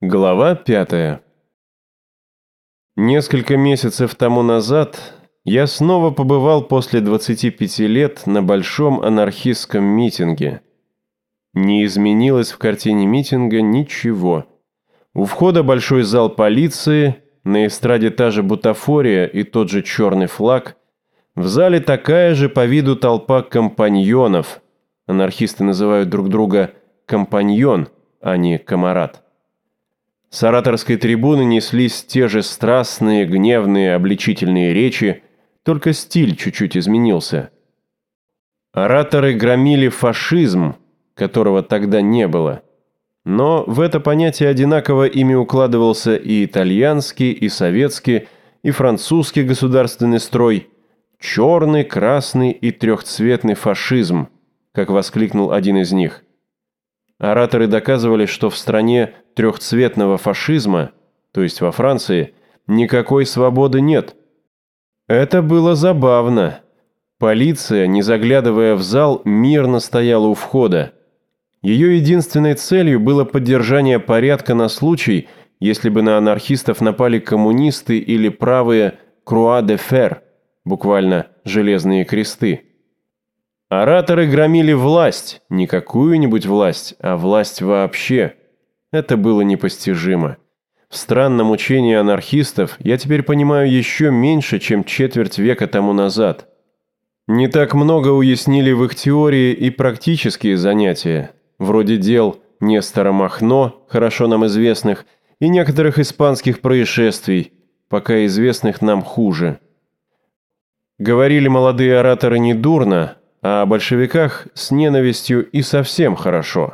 Глава 5. Несколько месяцев тому назад я снова побывал после 25 лет на большом анархистском митинге. Не изменилось в картине митинга ничего. У входа большой зал полиции, на эстраде та же бутафория и тот же черный флаг, в зале такая же по виду толпа компаньонов. Анархисты называют друг друга «компаньон», а не «камарад». С ораторской трибуны неслись те же страстные, гневные, обличительные речи, только стиль чуть-чуть изменился. Ораторы громили фашизм, которого тогда не было. Но в это понятие одинаково ими укладывался и итальянский, и советский, и французский государственный строй. «Черный, красный и трехцветный фашизм», как воскликнул один из них. Ораторы доказывали, что в стране трехцветного фашизма, то есть во Франции, никакой свободы нет. Это было забавно. Полиция, не заглядывая в зал, мирно стояла у входа. Ее единственной целью было поддержание порядка на случай, если бы на анархистов напали коммунисты или правые «Croix de fer», буквально «железные кресты». Ораторы громили власть, не какую-нибудь власть, а власть вообще. Это было непостижимо. В странном учении анархистов я теперь понимаю еще меньше, чем четверть века тому назад. Не так много уяснили в их теории и практические занятия, вроде дел Нестора Махно, хорошо нам известных, и некоторых испанских происшествий, пока известных нам хуже. Говорили молодые ораторы недурно, а о большевиках с ненавистью и совсем хорошо.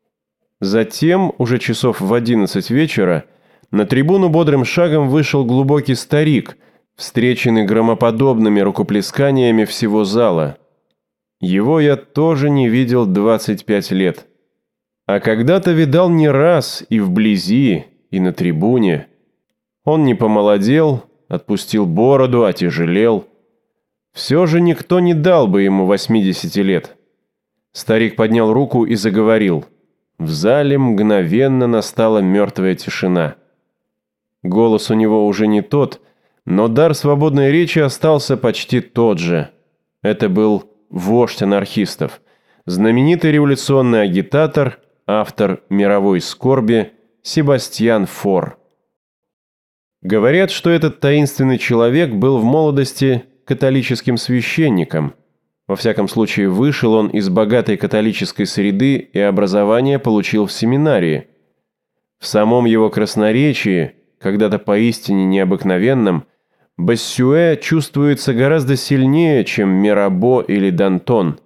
Затем, уже часов в 11 вечера, на трибуну бодрым шагом вышел глубокий старик, встреченный громоподобными рукоплесканиями всего зала. Его я тоже не видел 25 лет. А когда-то видал не раз и вблизи, и на трибуне. Он не помолодел, отпустил бороду, отяжелел. Все же никто не дал бы ему 80 лет. Старик поднял руку и заговорил. В зале мгновенно настала мертвая тишина. Голос у него уже не тот, но дар свободной речи остался почти тот же. Это был вождь анархистов, знаменитый революционный агитатор, автор «Мировой скорби» Себастьян Фор. Говорят, что этот таинственный человек был в молодости католическим священником. Во всяком случае, вышел он из богатой католической среды и образование получил в семинарии. В самом его красноречии, когда-то поистине необыкновенном, Боссюэ чувствуется гораздо сильнее, чем Мирабо или Дантон.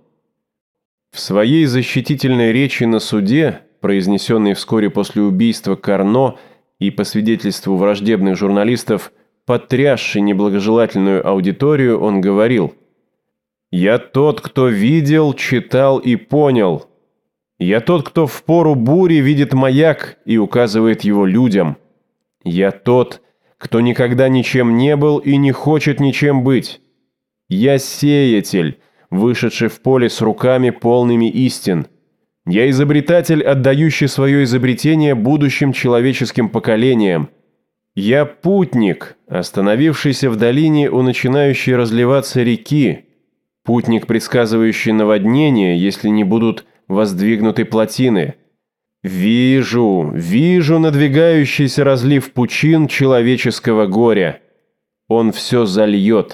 В своей защитительной речи на суде, произнесенной вскоре после убийства Карно и по свидетельству враждебных журналистов, потрясший неблагожелательную аудиторию, он говорил: «Я тот, кто видел, читал и понял. Я тот, кто в пору бури видит маяк и указывает его людям. Я тот, кто никогда ничем не был и не хочет ничем быть. Я сеятель, вышедший в поле с руками полными истин. Я изобретатель, отдающий свое изобретение будущим человеческим поколениям. Я путник, остановившийся в долине у начинающей разливаться реки, путник, предсказывающий наводнение, если не будут воздвигнуты плотины. Вижу надвигающийся разлив пучин человеческого горя. Он все зальет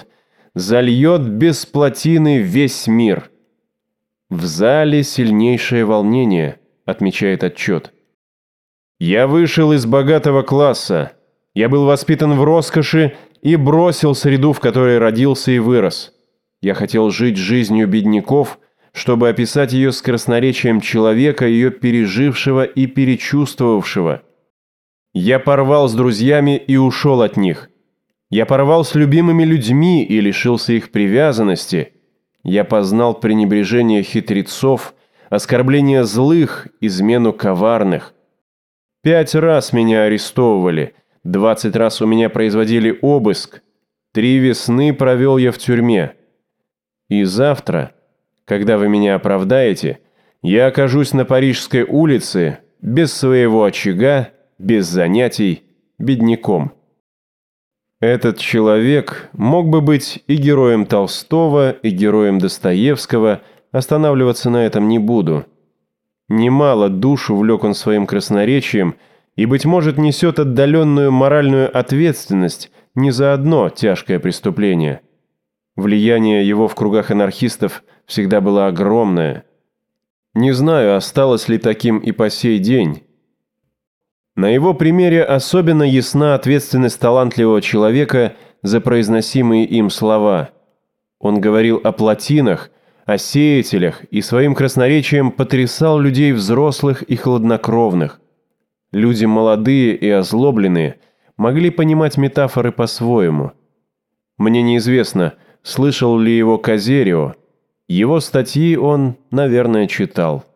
без плотины весь мир». В зале сильнейшее волнение, отмечает отчет. «Я вышел из богатого класса. Я был воспитан в роскоши и бросил среду, в которой родился и вырос. Я хотел жить жизнью бедняков, чтобы описать ее с красноречием человека, ее пережившего и перечувствовавшего. Я порвал с друзьями и ушел от них. Я порвал с любимыми людьми и лишился их привязанности. Я познал пренебрежение хитрецов, оскорбление злых, измену коварных. 5 раз меня арестовывали, 20 раз у меня производили обыск, 3 весны провел я в тюрьме. И завтра, когда вы меня оправдаете, я окажусь на Парижской улице, без своего очага, без занятий, бедняком. Этот человек мог бы быть и героем Толстого, и героем Достоевского, останавливаться на этом не буду. Немало душ увлек он своим красноречием и, быть может, несет отдаленную моральную ответственность не за одно тяжкое преступление. Влияние его в кругах анархистов всегда было огромное. Не знаю, осталось ли таким и по сей день. На его примере особенно ясна ответственность талантливого человека за произносимые им слова. Он говорил о плотинах, о сеятелях и своим красноречием потрясал людей взрослых и хладнокровных. Люди молодые и озлобленные могли понимать метафоры по-своему. Мне неизвестно, слышал ли его Козерио. Его статьи он, наверное, читал.